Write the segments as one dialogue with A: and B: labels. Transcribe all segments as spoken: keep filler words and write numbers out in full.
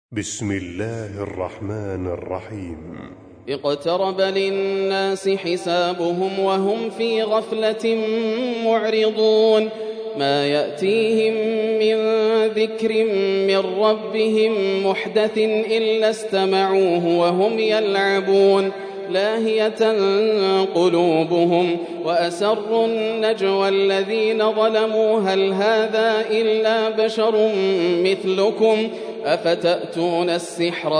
A: بسم الله الرحمن الرحيم.
B: اقترب للناس حسابهم وهم في غفلة معرضون ما يأتيهم من ذكر من ربهم محدث إلا استمعوه وهم يلعبون لاهية قلوبهم وأسروا النجوى الذين ظلموا هل هذا إلا بشر مثلكم أفتأتون السحر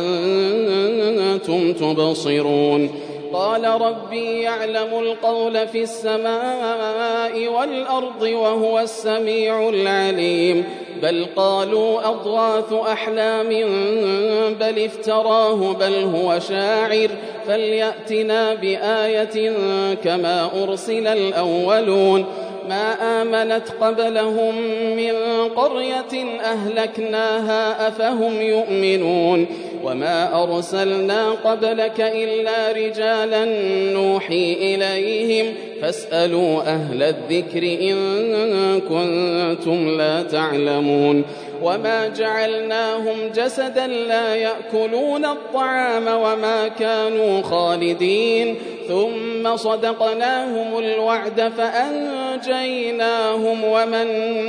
B: وأنتم تبصرون قال ربي يعلم القول في السماء والأرض وهو السميع العليم بل قالوا أضغاث أحلام بل افتراه بل هو شاعر فليأتنا بآية كما أرسل الأولون ما آمنت قبلهم من قرية أهلكناها أفهم يؤمنون وما أرسلنا قبلك إلا رجالا نوحي إليهم فاسألوا أهل الذكر إن كنتم لا تعلمون وما جعلناهم جسدا لا يأكلون الطعام وما كانوا خالدين ثم صدقناهم الوعد فأنجيناهم ومن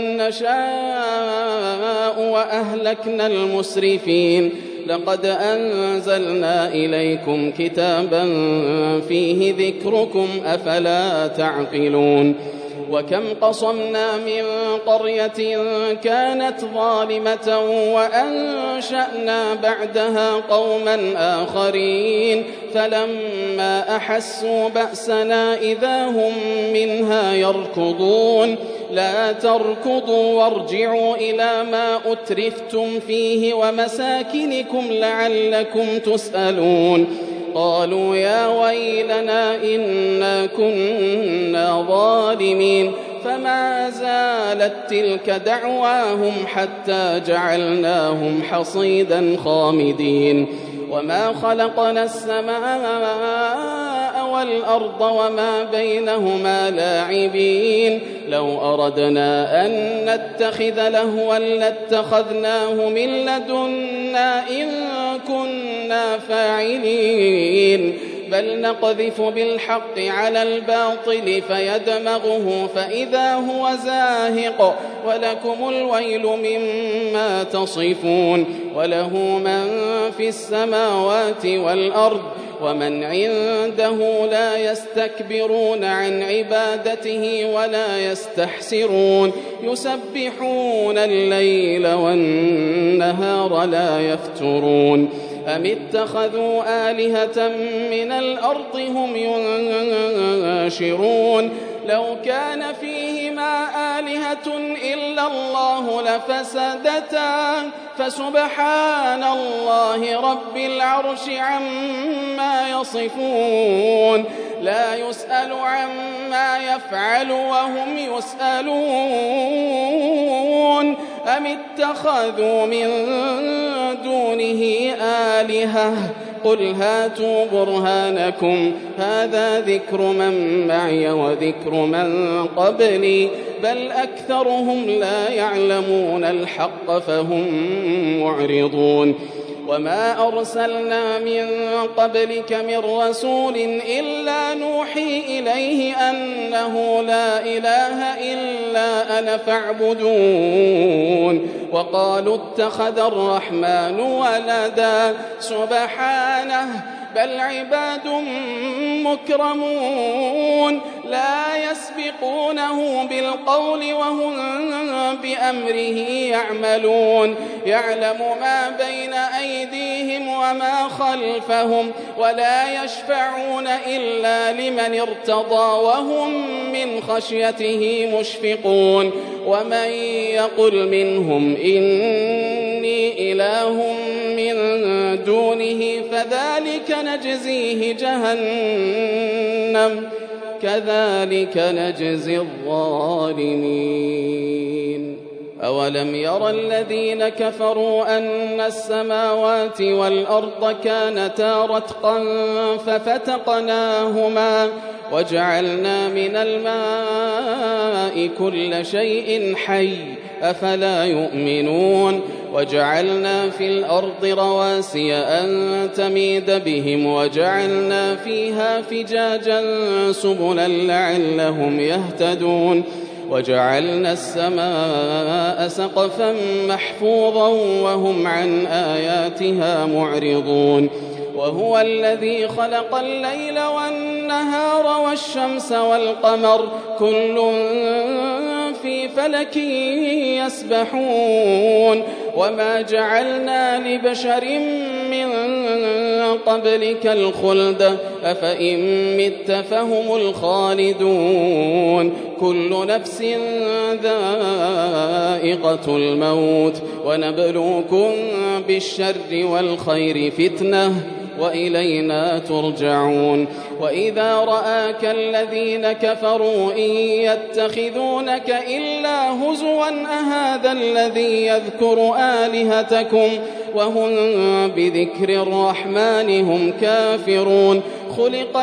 B: نشاء وأهلكنا المسرفين لقد أنزلنا إليكم كتابا فيه ذكركم أفلا تعقلون وكم قصمنا من قرية كانت ظالمة وأنشأنا بعدها قوما آخرين فلما أحسوا بأسنا إذا هم منها يركضون لا تركضوا وارجعوا إلى ما أترفتم فيه ومساكنكم لعلكم تسألون قالوا يا ويلنا إنا كنا ظالمين فما زالت تلك دعواهم حتى جعلناهم حصيدا خامدين وما خلقنا السماء والأرض وما بينهما لاعبين لو أردنا أن نتخذ لهوا لاتخذناه من لدنا إن كنا فاعلين بل نقذف بالحق على الباطل فيدمغه فإذا هو زاهق ولكم الويل مما تصفون وله من في السماوات والأرض ومن عنده لا يستكبرون عن عبادته ولا يستحسرون يسبحون الليل والنهار لا يفترون أم اتخذوا آلهة من الأرض هم ينشرون لو كان فيهما آلهة إلا الله لفسدتا فسبحان الله رب العرش عما يصفون لا يسأل عما يفعل وهم يسألون أم اتخذوا من دونه آلهة قل هاتوا برهانكم هذا ذكر من معي وذكر من قبلي بل أكثرهم لا يعلمون الحق فهم معرضون وما أرسلنا من قبلك من رسول إلا نوحي إليه أنه لا إله إلا أنا فاعبدون وقالوا اتخذ الرحمن ولدا سبحانه بل عباد مكرمون لا يسبقونه بالقول وهم بأمره يعملون يعلم ما بين أيديهم وما خلفهم ولا يشفعون إلا لمن ارتضى وهم من خشيته مشفقون ومن يقل منهم إني إله من دونه فذلك نجزيه جهنم كذلك نجزي الظالمين أولم ير الذين كفروا أن السماوات والأرض كانتا رتقا ففتقناهما وجعلنا من الماء كل شيء حي أفلا يؤمنون وجعلنا في الأرض رواسي أن تميد بهم وجعلنا فيها فجاجا سبلا لعلهم يهتدون وجعلنا السماء سقفا محفوظا وهم عن آياتها معرضون وهو الذي خلق الليل والنهار والشمس والقمر كل في فلك يسبحون وما جعلنا لبشر من قبلك الخلد أفإن مت فهم الخالدون كل نفس ذائقة الموت ونبلوكم بالشر والخير فتنة وإلينا ترجعون وإذا رآك الذين كفروا إن يتخذونك إلا هزوا أهذا الذي يذكر آلهتكم وهم بذكر الرحمن هم كافرون خلق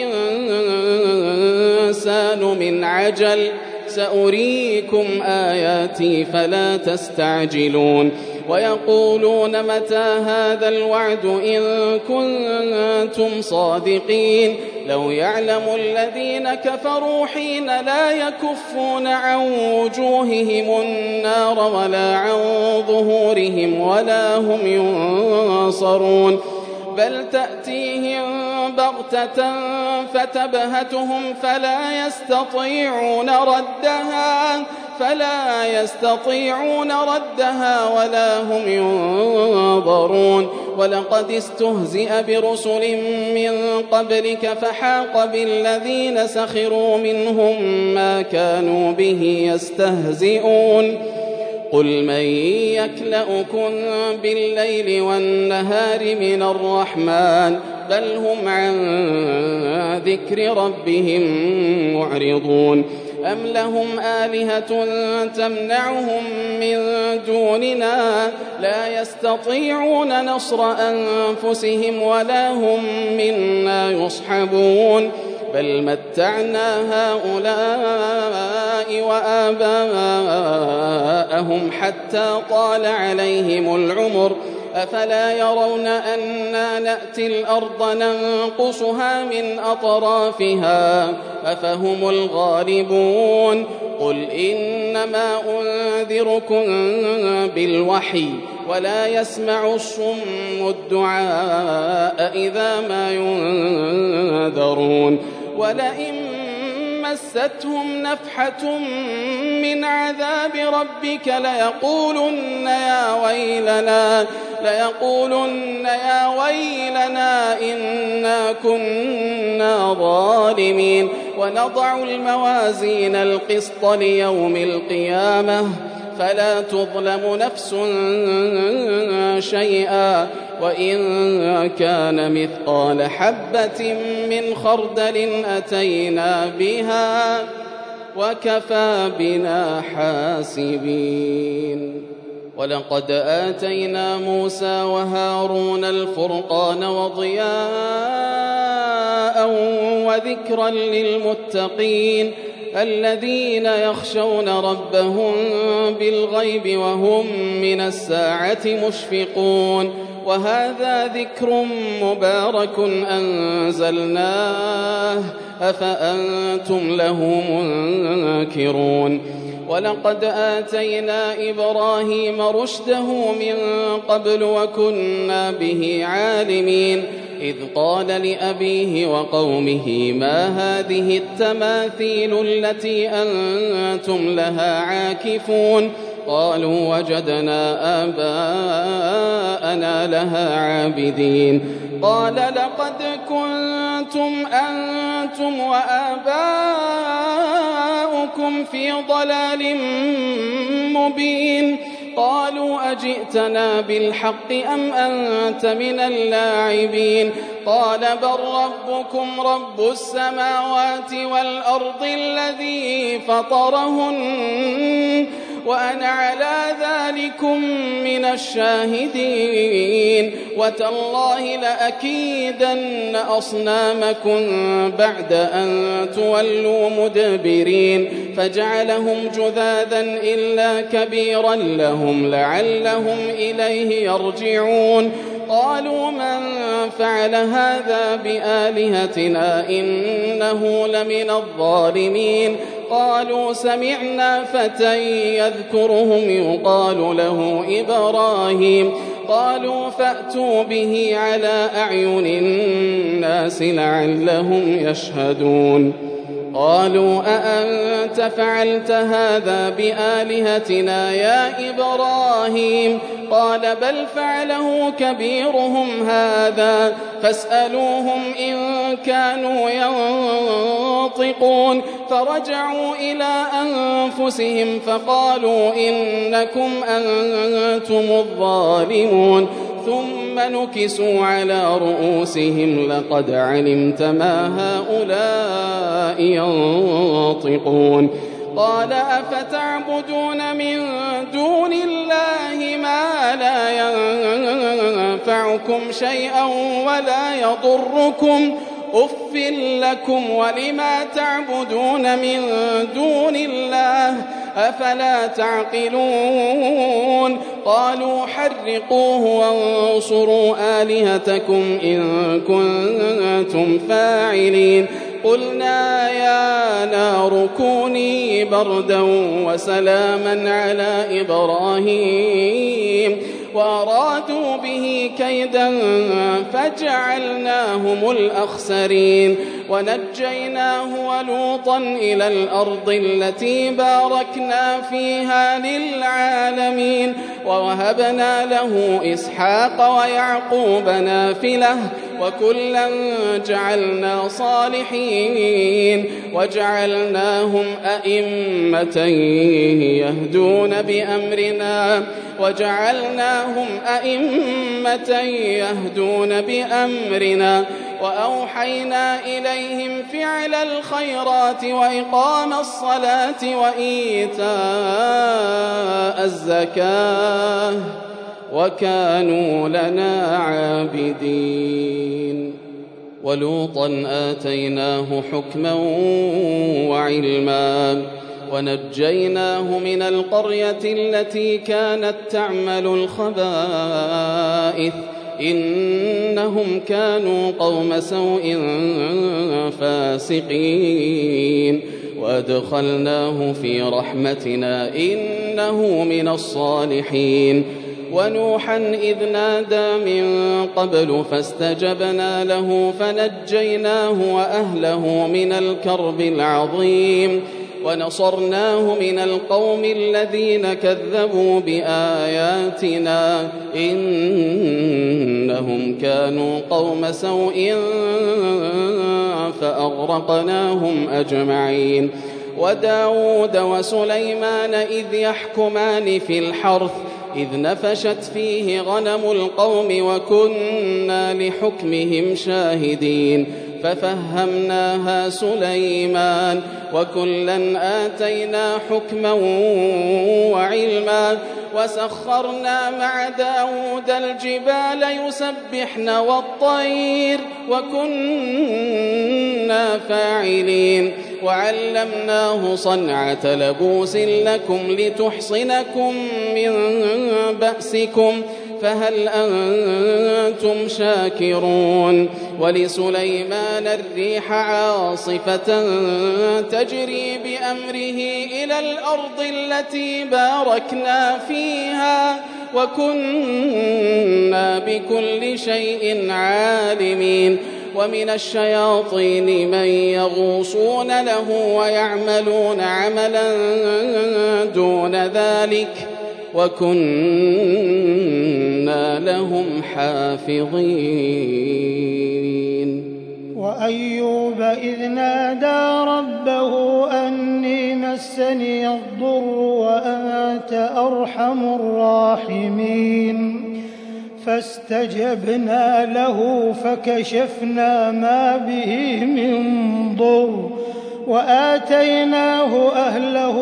B: الإنسان من عجل سأريكم آياتي فلا تستعجلون ويقولون متى هذا الوعد إن كنتم صادقين لو يعلم الذين كفروا حين لا يكفون عن وجوههم النار ولا عن ظهورهم ولا هم ينصرون بل تأتيهم بغتة فتبهتهم فلا يستطيعون ردها فلا يستطيعون ردها ولا هم ينظرون ولقد استهزئ برسل من قبلك فحاق بالذين سخروا منهم ما كانوا به يستهزئون قل من يكلؤكم بالليل والنهار من الرحمن بل هم عن ذكر ربهم معرضون أم لهم آلهة تمنعهم من دوننا لا يستطيعون نصر أنفسهم ولا هم منا يصحبون بل متعنا هؤلاء وآباءهم حتى طال عليهم العمر أفلا يرون أنا نأتي الأرض ننقصها من أطرافها أفهم الغالبون قل إنما أنذركم بالوحي ولا يسمع الصم الدعاء إذا ما ينذرون ولئن مستهم نفحة من عذاب ربك ليقولن يا ويلنا ليقولن يا ويلنا إنا كنا ظالمين ونضع الموازين القسط ليوم القيامة فلا تظلم نفس شيئا وإن كان مثقال حبة من خردل أتينا بها وكفى بنا حاسبين ولقد آتينا موسى وهارون الفرقان وضياء وذكرا للمتقين الذين يخشون ربهم بالغيب وهم من الساعة مشفقون وهذا ذكر مبارك أنزلناه أفأنتم له منكرون ولقد آتينا إبراهيم رشده من قبل وكنا به عالمين إذ قال لأبيه وقومه ما هذه التماثيل التي أنتم لها عاكفون قالوا وجدنا آباءنا لها عابدين قال لقد كنتم أنتم وآباؤكم في ضلال مبين قالوا أجئتنا بالحق أم أنت من اللاعبين قال بل ربكم رب السماوات والأرض الذي فطرهن وأنا على ذلكم من الشاهدين مبين وتالله لأكيدن أصنامكم بعد أن تولوا مدبرين فجعلهم جذاذا إلا كبيرا لهم لعلهم إليه يرجعون قالوا من فعل هذا بآلهتنا إنه لمن الظالمين قالوا سمعنا فتى يذكرهم يقال له إبراهيم قالوا فأتوا به على أعين الناس لعلهم يشهدون قالوا أأنت فعلت هذا بآلهتنا يا إبراهيم قال بل فعله كبيرهم هذا فاسألوهم إن كانوا ينطقون فرجعوا إلى أنفسهم فقالوا إنكم أنتم الظالمون ثم نكسوا على رؤوسهم لقد علمت ما هؤلاء ينطقون قال أفتعبدون من دون الله ما لا ينفعكم شيئا ولا يضركم أف لكم ولما تعبدون من دون الله أفلا تعقلون قالوا حرقوه وانصروا آلهتكم إن كنتم فاعلين قلنا يا نار كوني بردا وسلاما على إبراهيم وأرادوا به كيدا فجعلناهم الأخسرين ونجيناه ولوطا إلى الأرض التي باركنا فيها للعالمين ووهبنا له إسحاق ويعقوب نافلة وكلا جعلنا صالحين وجعلناهم أئمة يهدون بأمرنا وجعلناهم أئمة يهدون بأمرنا وأوحينا إليهم فعل الخيرات وإقام الصلاة وإيتاء الزكاة وكانوا لنا عابدين ولوطا آتيناه حكما وعلما ونجيناه من القرية التي كانت تعمل الخبائث إنهم كانوا قوم سوء فاسقين وأدخلناه في رحمتنا إنه من الصالحين ونوحا إذ نادى من قبل فاستجبنا له فنجيناه وأهله من الكرب العظيم ونصرناه من القوم الذين كذبوا بآياتنا إنهم كانوا قوم سوء فأغرقناهم أجمعين وداود وسليمان إذ يحكمان في الحرث إذ نفشت فيه غنم القوم وكنا لحكمهم شاهدين ففهمناها سليمان وكلا آتينا حكما وعلما وسخرنا مع داود الجبال يسبحن والطير وكنا فاعلين وعلمناه صنعة لبوس لكم لتحصنكم من بأسكم فهل أنتم شاكرون ولسليمان الريح عاصفة تجري بأمره إلى الأرض التي باركنا فيها وكنا بكل شيء عالمين ومن الشياطين من يغوصون له ويعملون عملا دون ذلك وكنا لهم حافظين
C: وأيوب إذ نادى ربه أني مسني الضر وأنت أرحم الراحمين فاستجبنا له فكشفنا ما به من ضر وآتيناه أهله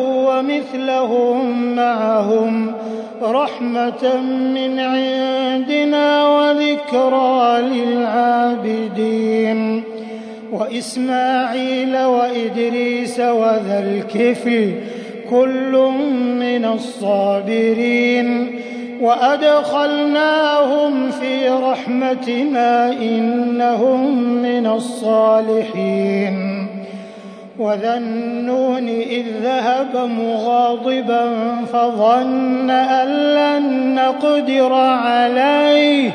C: ومثلهم معهم رحمة من عندنا وذكرى وذكرى للعابدين وإسماعيل وإدريس وذا الكفل كل من الصابرين وأدخلناهم في رحمتنا إنهم من الصالحين وذا النون إذ ذهب مغاضبا فظن أن لن نقدر عليه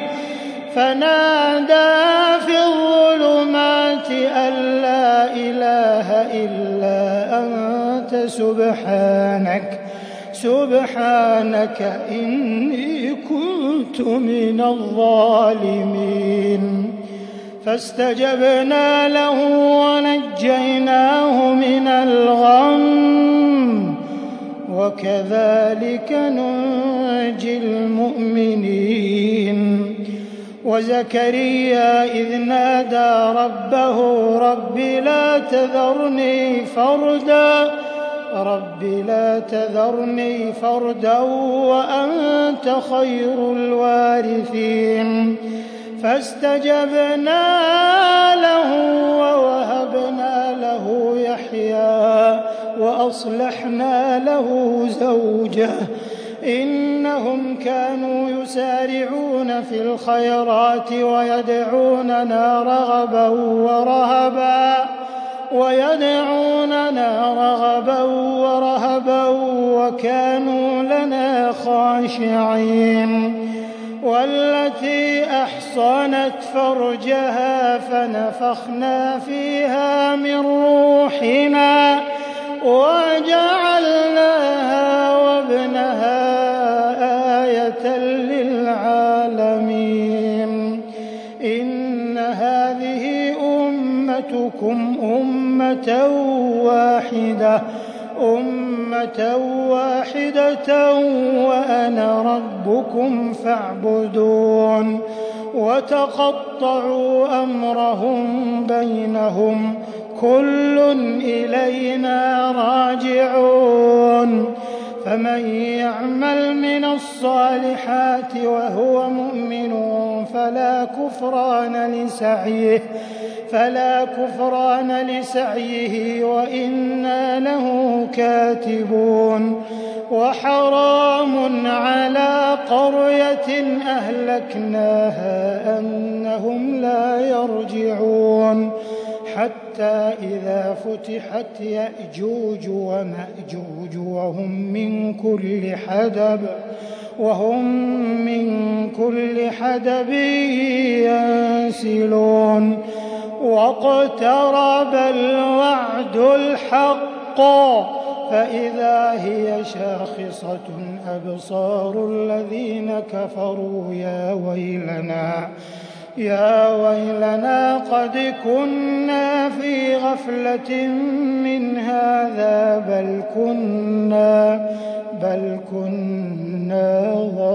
C: فنادى في الظلمات أن لا إله إلا أنت سبحانك سبحانك إني كنت من الظالمين فاستجبنا له ونجيناه من الغم وكذلك ننجي المؤمنين وزكريا إذ نادى ربه رب لا تذرني فردا رب لا تذرني فردا وأنت خير الوارثين فاستجبنا له ووهبنا له يحيى وأصلحنا له زوجه إنهم كانوا يسارعون في الخيرات ويدعوننا رغبا ورهبا ويدعوننا رغبا ورهبا وكانوا لنا خاشعين والتي أحصنت فرجها فنفخنا فيها من روحنا وجعلناها وابنها آية للعالمين إن هذه أمتكم أمة واحدة أمة واحدة وأنا ربكم فاعبدون وتقطعوا أمرهم بينهم كل إلينا راجعون فمن يعمل من الصالحات وهو مؤمن فلا كفران لسعيه فلا كفران لسعيه وإنا له كاتبون وحرام على قرية أهلكناها أنهم لا يرجعون حتى إذا فتحت يأجوج ومأجوج وهم من كل حدب وهم من كل حدب ينسلون واقترب الوعد الحق فإذا هي شاخصة أبصار الذين كفروا يا ويلنا يا ويلنا قد كنا في غفلة من هذا بل كنا بل كنا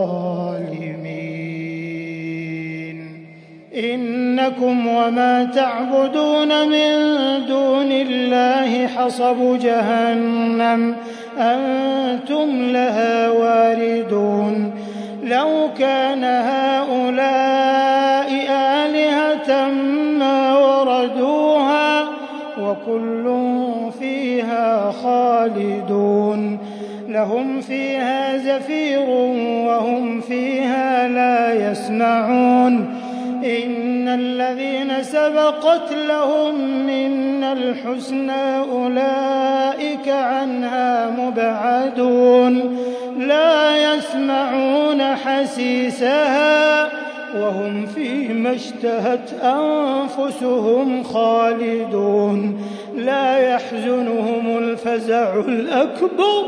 C: ظالمين إنكم وما تعبدون من دون الله حصب جهنم أنتم لها واردون لو كان هؤلاء آلهة ما وردوها وكل فيها خالدون لهم فيها زفير وهم فيها لا يسمعون إن الذين سبقت لهم منا الحسنى أولئك عنها مبعدون لا يسمعون حسيسها وهم فيما اشتهت أنفسهم خالدون لا يحزنهم الفزع الأكبر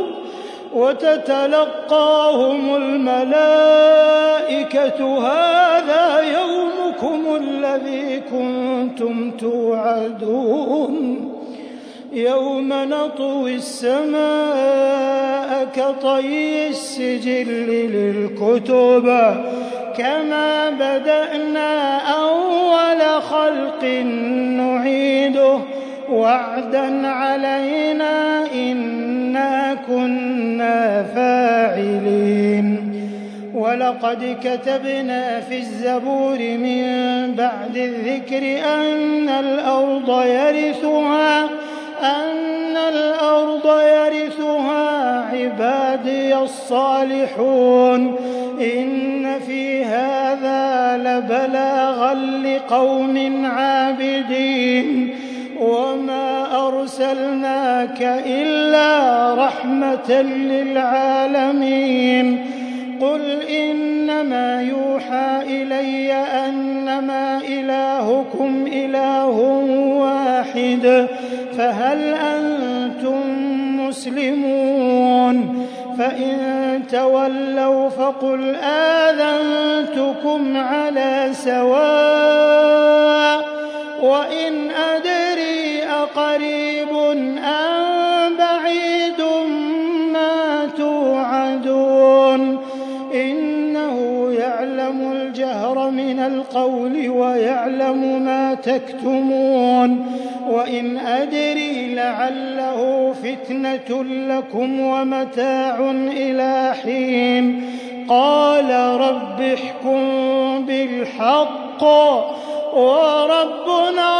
C: وتتلقاهم الملائكة هذا يومكم الذي كنتم توعدون يوم نطوي السماء كطي السجل للكتب كما بدأنا أول خلق نعيده وعدا علينا إنا كنا فاعلين ولقد كتبنا في الزبور من بعد الذكر أن الأرض يرثها أن الأرض يرثها عبادي الصالحون إن في هذا لبلاغا لقوم عابدين وما أرسلناك إلا رحمة للعالمين قل إنما يوحى إلي أنما إلهكم إله واحد فهل أنتم مسلمون فإن تولوا فقل آذنتكم على سواء وإن أدري أقريب أم بعيد ما توعدون إنه يعلم الجهر من القول ويعلم ما تكتمون وإن أدري لعله فتنة لكم ومتاع إلى حين قال رب احكم بالحق وربنا